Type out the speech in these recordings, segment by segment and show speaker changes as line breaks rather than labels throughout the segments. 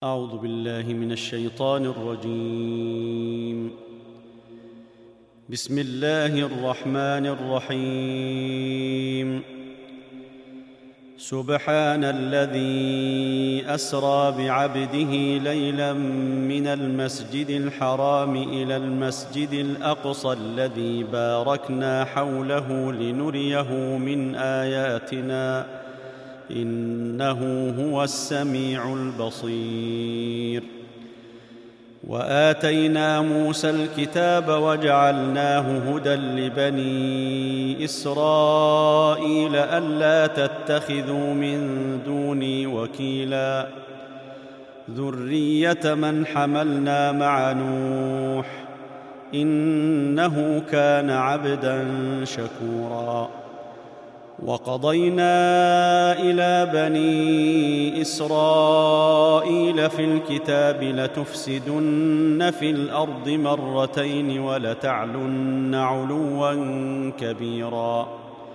أعوذ بالله من الشيطان الرجيم. بسم الله الرحمن الرحيم. سبحان الذي أسرى بعبده ليلا من المسجد الحرام إلى المسجد الأقصى الذي باركنا حوله لنريه من آياتنا إنه هو السميع البصير. وآتينا موسى الكتاب وجعلناه هدى لبني إسرائيل ألا تتخذوا من دوني وكيلا ذرية من حملنا مع نوح إنه كان عبدا شكورا. وقضينا إلى بني إسرائيل في الكتاب لتفسدن في الأرض مرتين ولتعلن علوا كبيرا.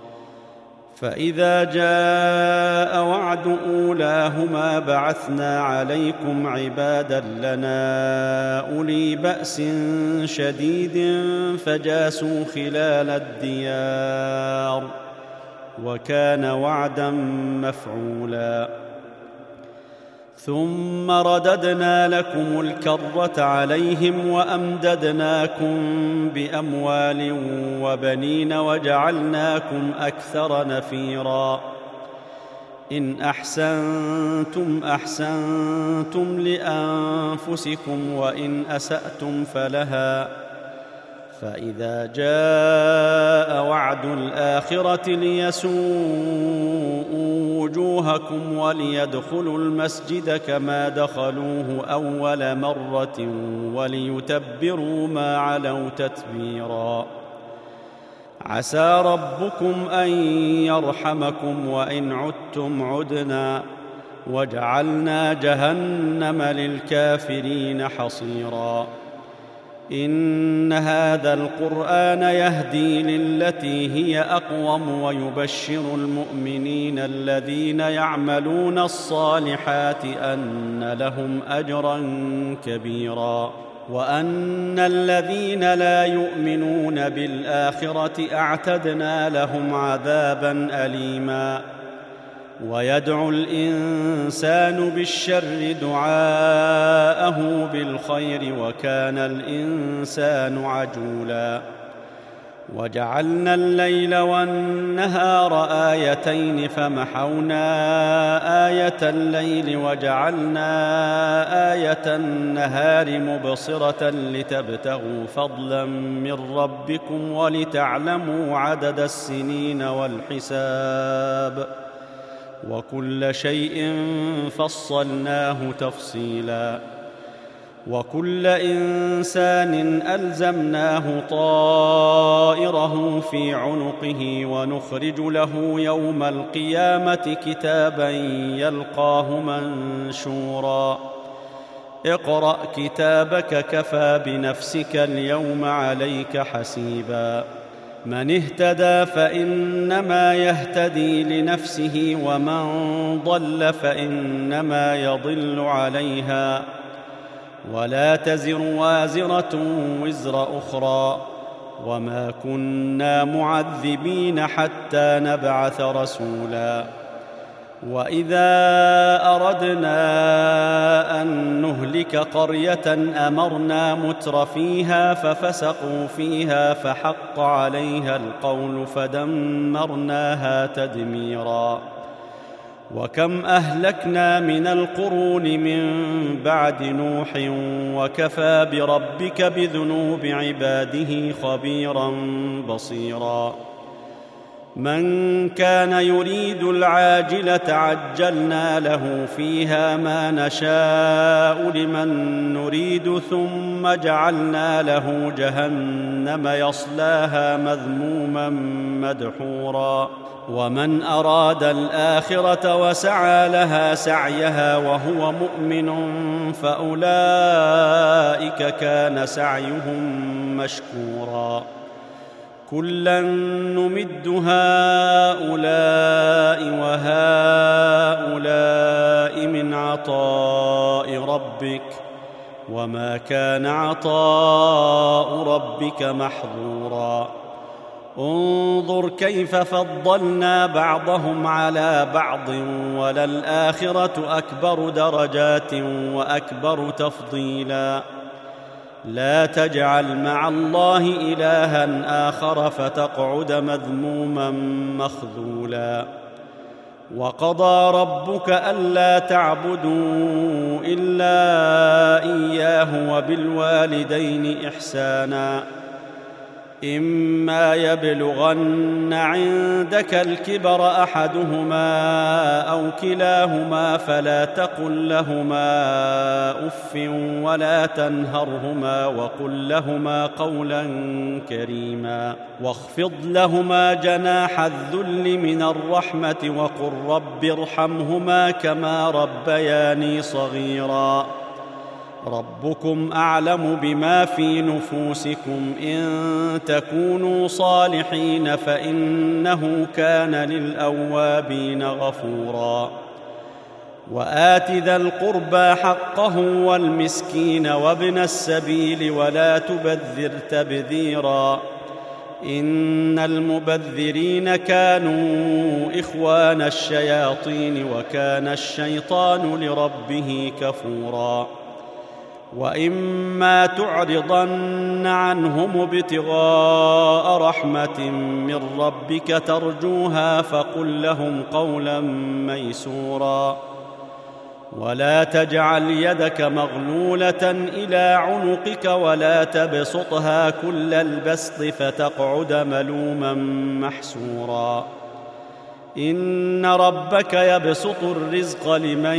فإذا جاء وعد أولاهما بعثنا عليكم عبادا لنا أولي بأس شديد فجاسوا خلال الديار وكان وعدا مفعولا. ثم رددنا لكم الكرة عليهم وأمددناكم بأموال وبنين وجعلناكم أكثر نفيرا. إن أحسنتم أحسنتم لأنفسكم وإن أسأتم فلها. فإذا جاء وعد الآخرة ليسوءوا وجوهكم وليدخلوا المسجد كما دخلوه أول مرة وليتبروا ما علوا تتبيرا. عسى ربكم أن يرحمكم وإن عدتم عدنا وجعلنا جهنم للكافرين حصيرا. إن هذا القرآن يهدي للتي هي أقوم ويبشر المؤمنين الذين يعملون الصالحات أن لهم أجرا كبيرا وأن الذين لا يؤمنون بالآخرة أعتدنا لهم عذابا أليما. ويدعو الإنسان بالشر دعاءه بالخير وكان الإنسان عجولا. وجعلنا الليل والنهار آيتين فمحونا آية الليل وجعلنا آية النهار مبصرة لتبتغوا فضلا من ربكم ولتعلموا عدد السنين والحساب وكل شيء فصلناه تفصيلا. وكل إنسان ألزمناه طائره في عنقه ونخرج له يوم القيامة كتابا يلقاه منشورا. اقرأ كتابك كفى بنفسك اليوم عليك حسيبا. من اهتدى فإنما يهتدي لنفسه ومن ضل فإنما يضل عليها ولا تزر وازرة وزر أخرى وما كنا معذبين حتى نبعث رسولا. وإذا أردنا أن نهلك قرية أمرنا متر فيها ففسقوا فيها فحق عليها القول فدمرناها تدميرا. وكم أهلكنا من القرون من بعد نوح وكفى بربك بذنوب عباده خبيرا بصيرا. من كان يريد العاجلة عجلنا له فيها ما نشاء لمن نريد ثم جعلنا له جهنم يصلاها مذموما مدحورا. ومن أراد الآخرة وسعى لها سعيها وهو مؤمن فأولئك كان سعيهم مشكورا. كلا نمد هؤلاء وهؤلاء من عطاء ربك وما كان عطاء ربك محظورا انظر كيف فضلنا بعضهم على بعض وللآخرة أكبر درجات وأكبر تفضيلا لا تجعل مع الله إلها آخر فتقعد مذموما مخذولا وقضى ربك ألا تعبدوا إلا إياه وبالوالدين إحسانا إما يبلغن عندك الكبر أحدهما أو كلاهما فلا تقل لهما أف ولا تنهرهما وقل لهما قولا كريما واخفض لهما جناح الذل من الرحمة وقل رب ارحمهما كما ربياني صغيرا ربكم أعلم بما في نفوسكم إن تكونوا صالحين فإنه كان للأوابين غفورا وآت ذا القربى حقه والمسكين وابن السبيل ولا تبذر تبذيرا إن المبذرين كانوا إخوان الشياطين وكان الشيطان لربه كفورا وإما تعرضن عنهم ابتغاء رحمة من ربك ترجوها فقل لهم قولا ميسورا ولا تجعل يدك مغلولة إلى عنقك ولا تبسطها كل البسط فتقعد ملوما محسورا إن ربك يبسط الرزق لمن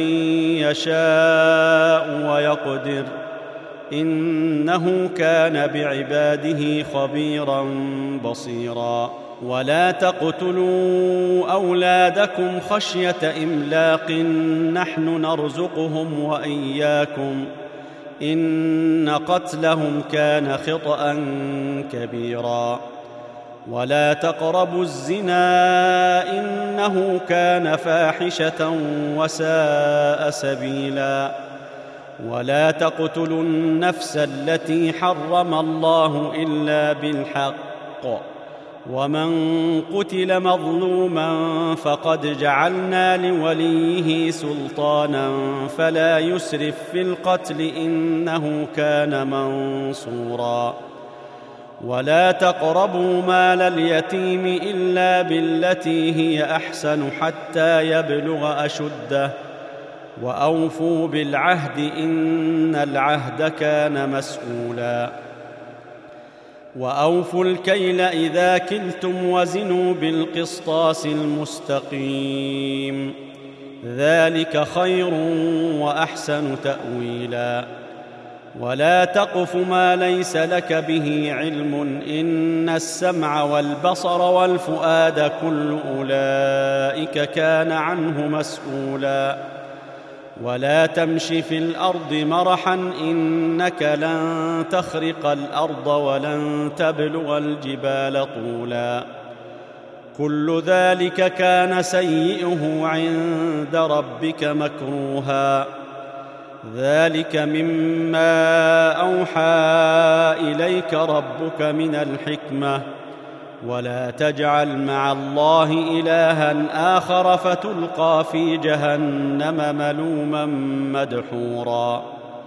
يشاء ويقدر إنه كان بعباده خبيرا بصيرا ولا تقتلوا أولادكم خشية إملاق نحن نرزقهم وإياكم إن قتلهم كان خطأ كبيرا ولا تقربوا الزنا إنه كان فاحشة وساء سبيلا ولا تقتلوا النفس التي حرم الله إلا بالحق ومن قتل مظلوما فقد جعلنا لوليه سلطانا فلا يسرف في القتل إنه كان منصورا ولا تقربوا مال اليتيم إلا بالتي هي أحسن حتى يبلغ أشده وأوفوا بالعهد إن العهد كان مسؤولا وأوفوا الكيل إذا كلتم وزنوا بالقسطاس المستقيم ذلك خير وأحسن تأويلا ولا تقف ما ليس لك به علم إن السمع والبصر والفؤاد كل أولئك كان عنه مسؤولا ولا تمش في الأرض مرحا إنك لن تخرق الأرض ولن تبلغ الجبال طولا كل ذلك كان سيئه عند ربك مكروها ذلك مما أوحى إليك ربك من الحكمة ولا تجعل مع الله إلها آخر فتلقى في جهنم ملوما مدحورا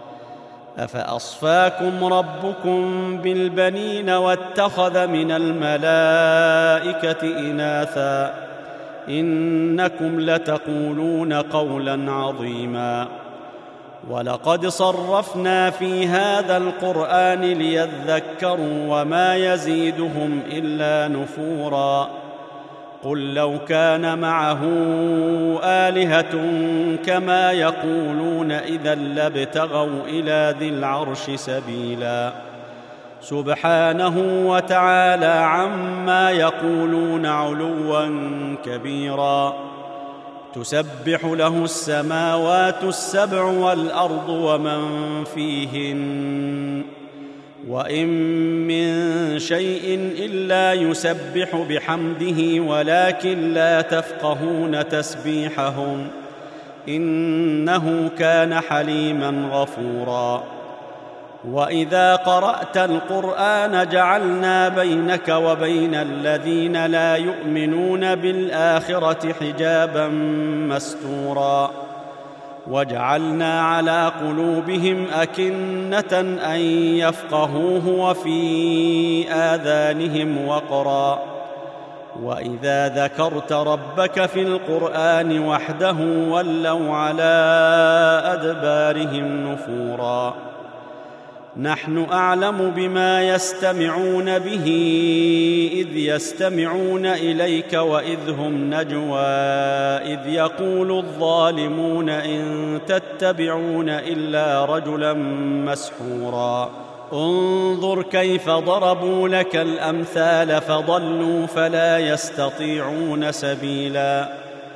أفأصفاكم ربكم بالبنين واتخذ من الملائكة إناثا إنكم لتقولون قولا عظيما ولقد صرفنا في هذا القرآن ليذكروا وما يزيدهم إلا نفورا قل لو كان معه آلهة كما يقولون إذا لابتغوا إلى ذي العرش سبيلا سبحانه وتعالى عما يقولون علوا كبيرا تسبح له السماوات السبع والأرض ومن فيهن وإن من شيء إلا يسبح بحمده ولكن لا تفقهون تسبيحهم إنه كان حليما غفورا. وإذا قرأت القرآن جعلنا بينك وبين الذين لا يؤمنون بالآخرة حجابا مستورا وجعلنا على قلوبهم أكنة أن يفقهوه وفي آذانهم وقرا وإذا ذكرت ربك في القرآن وحده ولوا على أدبارهم نفورا. نحن أعلم بما يستمعون به إذ يستمعون إليك وإذ هم نجوى إذ يقول الظالمون إن تتبعون إلا رجلا مسحورا. انظر كيف ضربوا لك الأمثال فضلوا فلا يستطيعون سبيلا.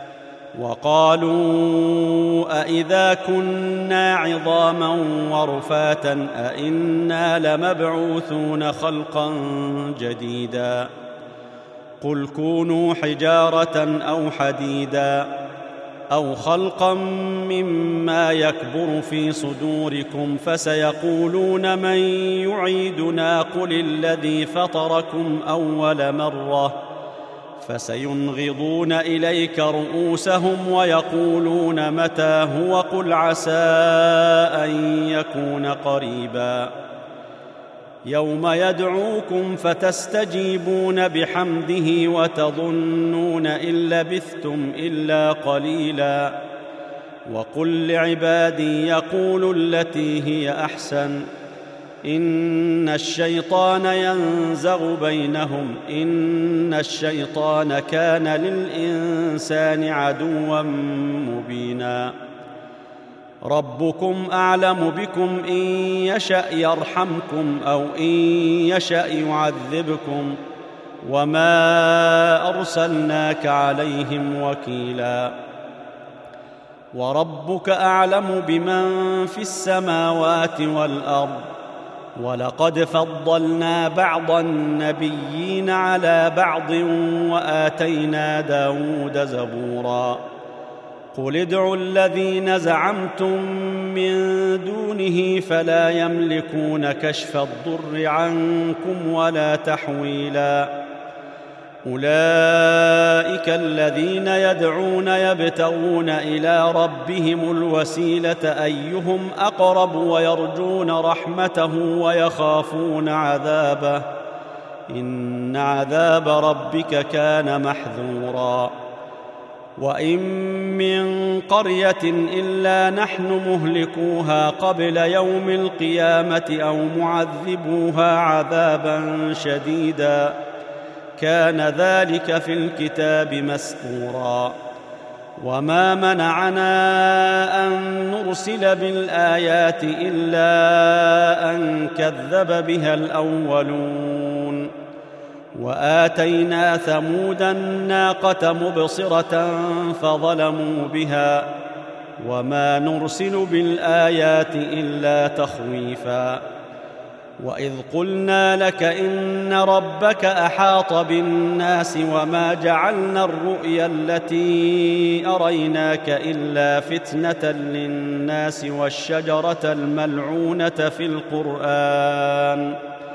وقالوا أإذا كنا عظاما ورفاتا أإنا لمبعوثون خلقا جديدا قل كونوا حجارة أو حديدا أو خلقا مما يكبر في صدوركم فسيقولون من يعيدنا قل الذي فطركم أول مرة فسينغضون إليك رؤوسهم ويقولون متى هو قل عسى أن يكون قريبا. يوم يدعوكم فتستجيبون بحمده وتظنون إن لبثتم إلا قليلا. وقل لعبادي يقولوا التي هي أحسن إن الشيطان ينزغ بينهم إن الشيطان كان للإنسان عدوا مبينا. ربكم أعلم بكم إن يشأ يرحمكم أو إن يشأ يعذبكم وما أرسلناك عليهم وكيلا. وربك أعلم بمن في السماوات والأرض ولقد فضلنا بعض النبيين على بعض وآتينا داود زبورا. قل ادعوا الذين زعمتم من دونه فلا يملكون كشف الضر عنكم ولا تحويلا. أولئك الذين يدعون يبتغون إلى ربهم الوسيلة أيهم أقرب ويرجون رحمته ويخافون عذابه إن عذاب ربك كان محذورا. وإن من قرية إلا نحن مهلكوها قبل يوم القيامة أو معذبوها عذابا شديدا كان ذلك في الكتاب مسطورا. وما منعنا أن نرسل بالآيات إلا أن كذب بها الأولون. وآتينا ثمود الناقة مبصرة فظلموا بها وما نرسل بالآيات إلا تخويفا. وإذ قلنا لك إن ربك أحاط بالناس وما جعلنا الرؤيا التي أريناك إلا فتنة للناس والشجرة الملعونة في القرآن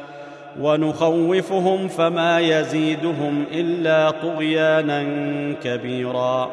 ونخوفهم فما يزيدهم إلا طغيانا كبيرا.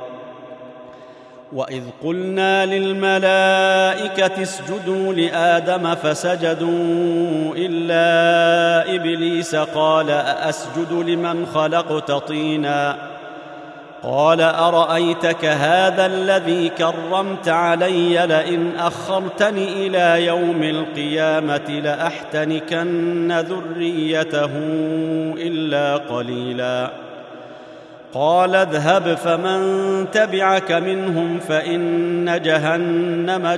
وإذ قلنا للملائكة اسجدوا لآدم فسجدوا إلا إبليس قال أأسجد لمن خلقت طينا قال أرأيتك هذا الذي كرمت علي لئن أخرتني إلى يوم القيامة لأحتنكن ذريته إلا قليلا. قال اذهب فمن تبعك منهم فإن جهنم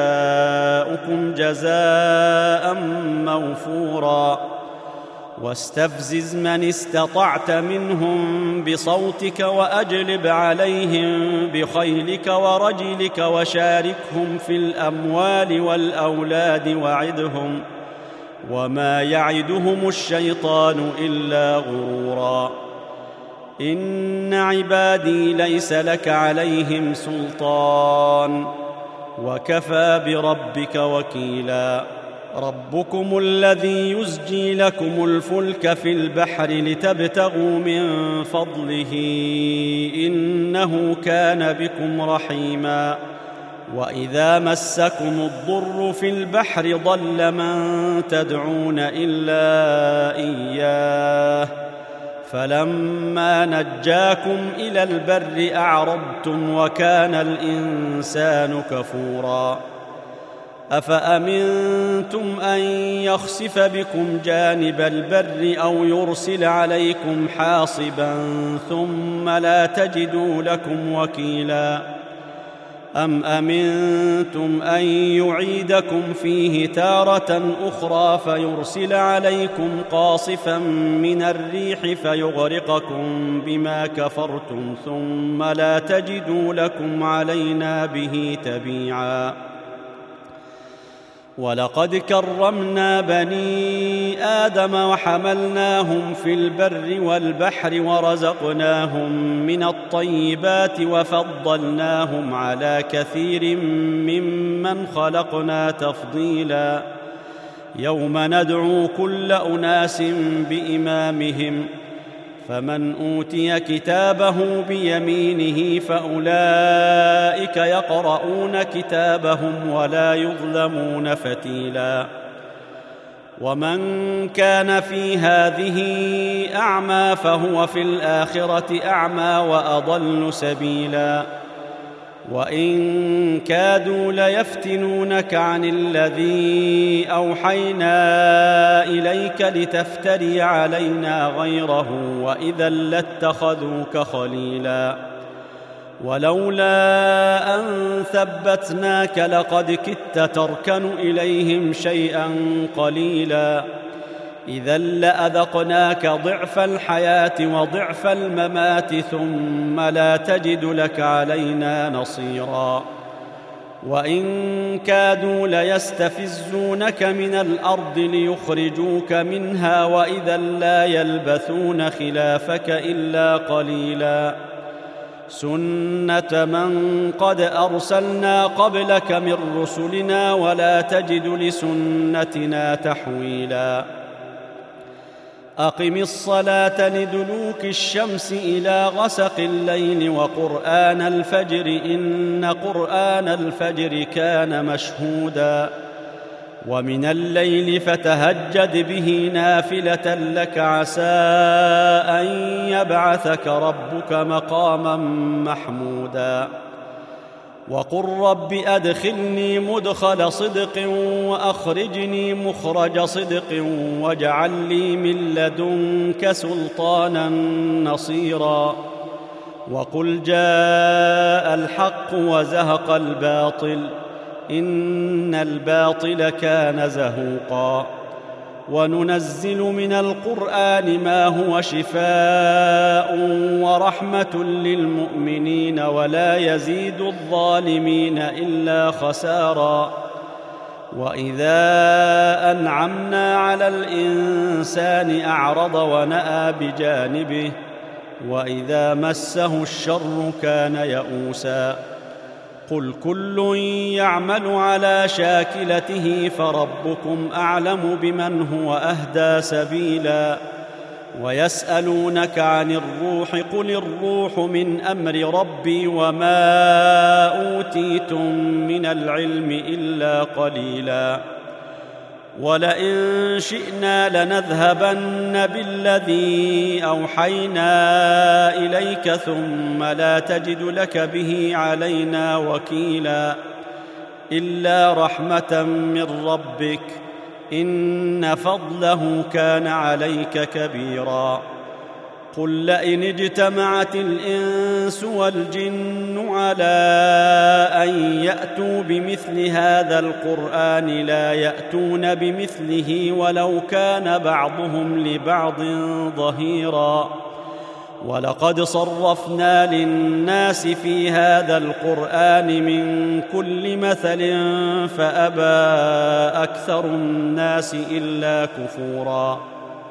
جزاؤكم جزاء موفورا. واستفزز من استطعت منهم بصوتك وأجلب عليهم بخيلك ورجلك وشاركهم في الأموال والأولاد وعدهم وما يعدهم الشيطان إلا غرورا. إن عبادي ليس لك عليهم سلطان وكفى بربك وكيلا. ربكم الذي يزجي لكم الفلك في البحر لتبتغوا من فضله إنه كان بكم رحيما. وإذا مسكم الضر في البحر ضل من تدعون إلا إياه فلما نجاكم إلى البر أعرضتم وكان الإنسان كفورا. أفأمنتم أن يخسف بكم جانب البر أو يرسل عليكم حاصبا ثم لا تجدوا لكم وكيلا. أم أمنتم أن يعيدكم فيه تارة أخرى فيرسل عليكم قاصفا من الريح فيغرقكم بما كفرتم ثم لا تجدوا لكم علينا به تبيعا. ولقد كرمنا بني آدم وحملناهم في البر والبحر ورزقناهم من الطيبات وفضلناهم على كثير ممن خلقنا تفضيلا. يوم ندعو كل أناس بإمامهم فمن أوتي كتابه بيمينه فأولئك يقرؤون كتابهم ولا يظلمون فتيلا. ومن كان في هذه أعمى فهو في الآخرة أعمى وأضل سبيلا. وإن كادوا ليفتنونك عن الذي أوحينا إليك لتفتري علينا غيره وإذا لاتخذوك خليلا. ولولا أن ثبتناك لقد كدت تركن إليهم شيئا قليلا. إذا لأذقناك ضعف الحياة وضعف الممات ثم لا تجد لك علينا نصيرا. وإن كادوا ليستفزونك من الأرض ليخرجوك منها وإذا لا يلبثون خلافك إلا قليلا. سنة من قد أرسلنا قبلك من رسلنا ولا تجد لسنتنا تحويلا. أقم الصلاة لدلوك الشمس إلى غسق الليل وقرآن الفجر إن قرآن الفجر كان مشهودا. ومن الليل فتهجد به نافلة لك عسى أن يبعثك ربك مقاما محمودا. وقل رب أدخلني مدخل صدق وأخرجني مخرج صدق واجعل لي من لدنك سلطانا نصيرا. وقل جاء الحق وزهق الباطل إن الباطل كان زهوقا. وننزل من القرآن ما هو شفاء ورحمة للمؤمنين ولا يزيد الظالمين إلا خسارا. وإذا أنعمنا على الإنسان أعرض ونأى بجانبه وإذا مسه الشر كان يئوسا. قل كل يعمل على شاكلته فربكم أعلم بمن هو أهدى سبيلا. ويسألونك عن الروح قل الروح من أمر ربي وما أوتيتم من العلم إلا قليلا. ولئن شئنا لنذهبن بالذي أوحينا إليك ثم لا تجد لك به علينا وكيلا. إلا رحمة من ربك إن فضله كان عليك كبيرا. قل لئن اجتمعت الإنس والجن على أن يأتوا بمثل هذا القرآن لا يأتون بمثله ولو كان بعضهم لبعض ظهيرا. ولقد صرفنا للناس في هذا القرآن من كل مثل فأبى أكثر الناس إلا كفورا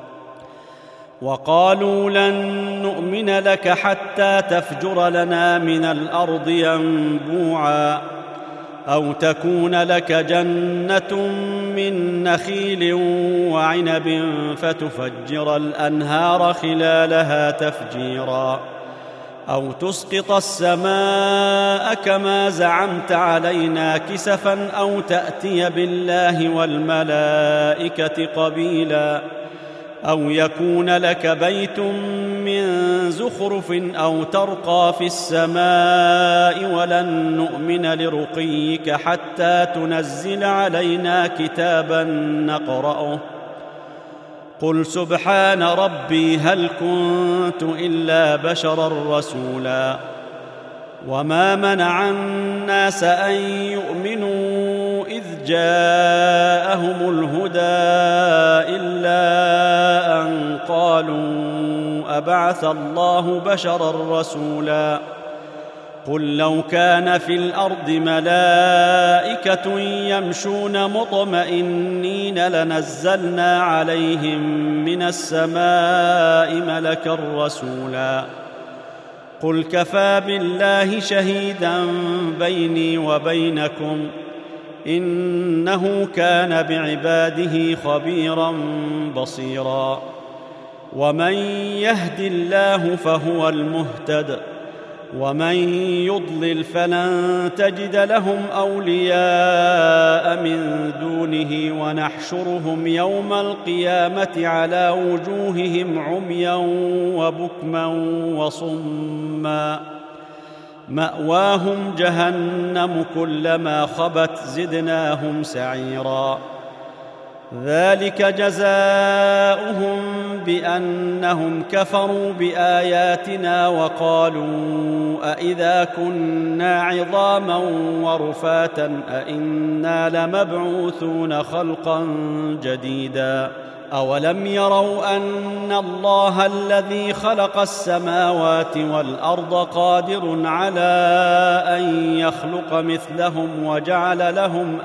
وقالوا لن نؤمن لك حتى تفجر لنا من الأرض ينبوعا أو تكون لك جنة من نخيل وعنب فتفجر الأنهار خلالها تفجيرا أو تسقط السماء كما زعمت علينا كسفا أو تأتي بالله والملائكة قبيلا أو يكون لك بيت من زخرف أو ترقى في السماء ولن نؤمن لرقيك حتى تنزل علينا كتابا نقرأه قل سبحان ربي هل كنت إلا بشرا رسولا وما منع الناس أن يؤمنوا إذ جاءهم الهدى إلا أن قالوا أبعث الله بشرا رسولا قل لو كان في الأرض ملائكة يمشون مطمئنين لنزلنا عليهم من السماء ملكا رسولا قل كفى بالله شهيدا بيني وبينكم إنه كان بعباده خبيرا بصيرا ومن يهد الله فهو المهتد ومن يضلل فلن تجد لهم أولياء من دونه ونحشرهم يوم القيامة على وجوههم عميا وبكما وصما مأواهم جهنم كلما خبت زدناهم سعيرا ذلك جزاؤهم بأنهم كفروا بآياتنا وقالوا أإذا كنا عظاما ورفاتا أإنا لمبعوثون خلقا جديدا أولم يروا أن الله الذي خلق السماوات والأرض قادر على أن يخلق مثلهم وجعل لهم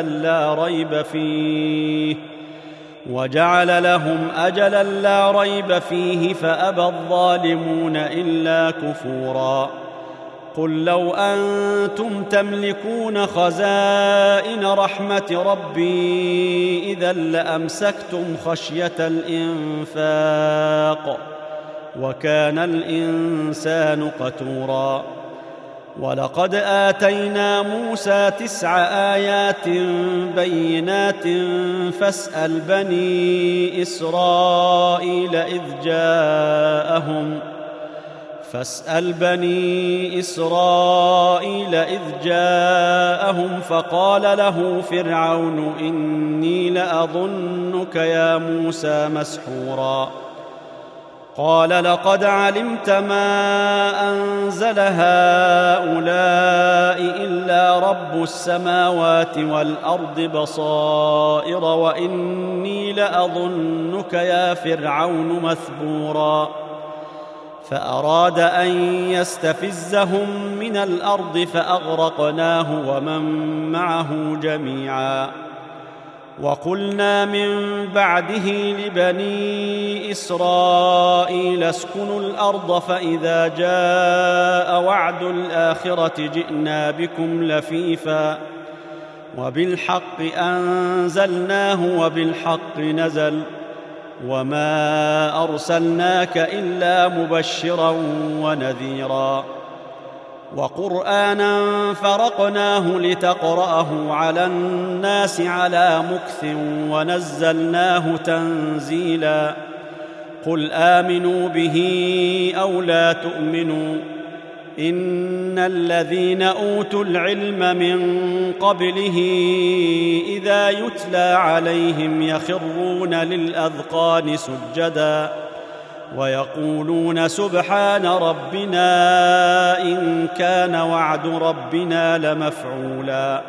أجلا لا ريب فيه فأبى الظالمون إلا كفورا قل لو أنتم تملكون خزائن رحمة ربي إذا لأمسكتم خشية الإنفاق وكان الإنسان قتورا ولقد آتينا موسى 9 آيات بينات فاسأل بني إسرائيل إذ جاءهم فقال له فرعون إني لأظنك يا موسى مسحورا قال لقد علمت ما أنزل هؤلاء إلا رب السماوات والأرض بصائر وإني لأظنك يا فرعون مثبورا فأراد أن يستفزهم من الأرض فأغرقناه ومن معه جميعا وقلنا من بعده لبني إسرائيل اسكنوا الأرض فإذا جاء وعد الآخرة جئنا بكم لفيفا وبالحق أنزلناه وبالحق نزل وما أرسلناك إلا مبشرا ونذيرا وقرآنا فرقناه لتقرأه على الناس على مكث ونزلناه تنزيلا قل آمنوا به أو لا تؤمنوا إن الذين أوتوا العلم من قبله إذا يتلى عليهم يخرون للأذقان سجدا ويقولون سبحان ربنا إن كان وعد ربنا لمفعولا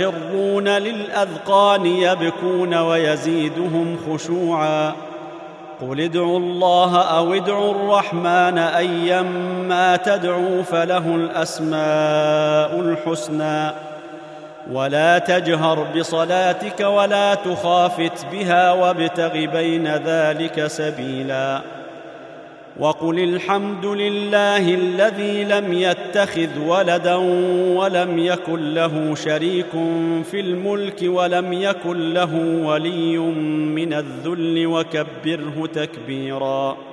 ويخرون للأذقان يبكون ويزيدهم خشوعا قل ادعوا الله أو ادعوا الرحمن أيما تدعوا فله الأسماء الحسنى ولا تجهر بصلاتك ولا تخافت بها وابتغ بين ذلك سبيلا وقل الحمد لله الذي لم يتخذ ولدا ولم يكن له شريك في الملك ولم يكن له ولي من الذل وكبره تكبيرا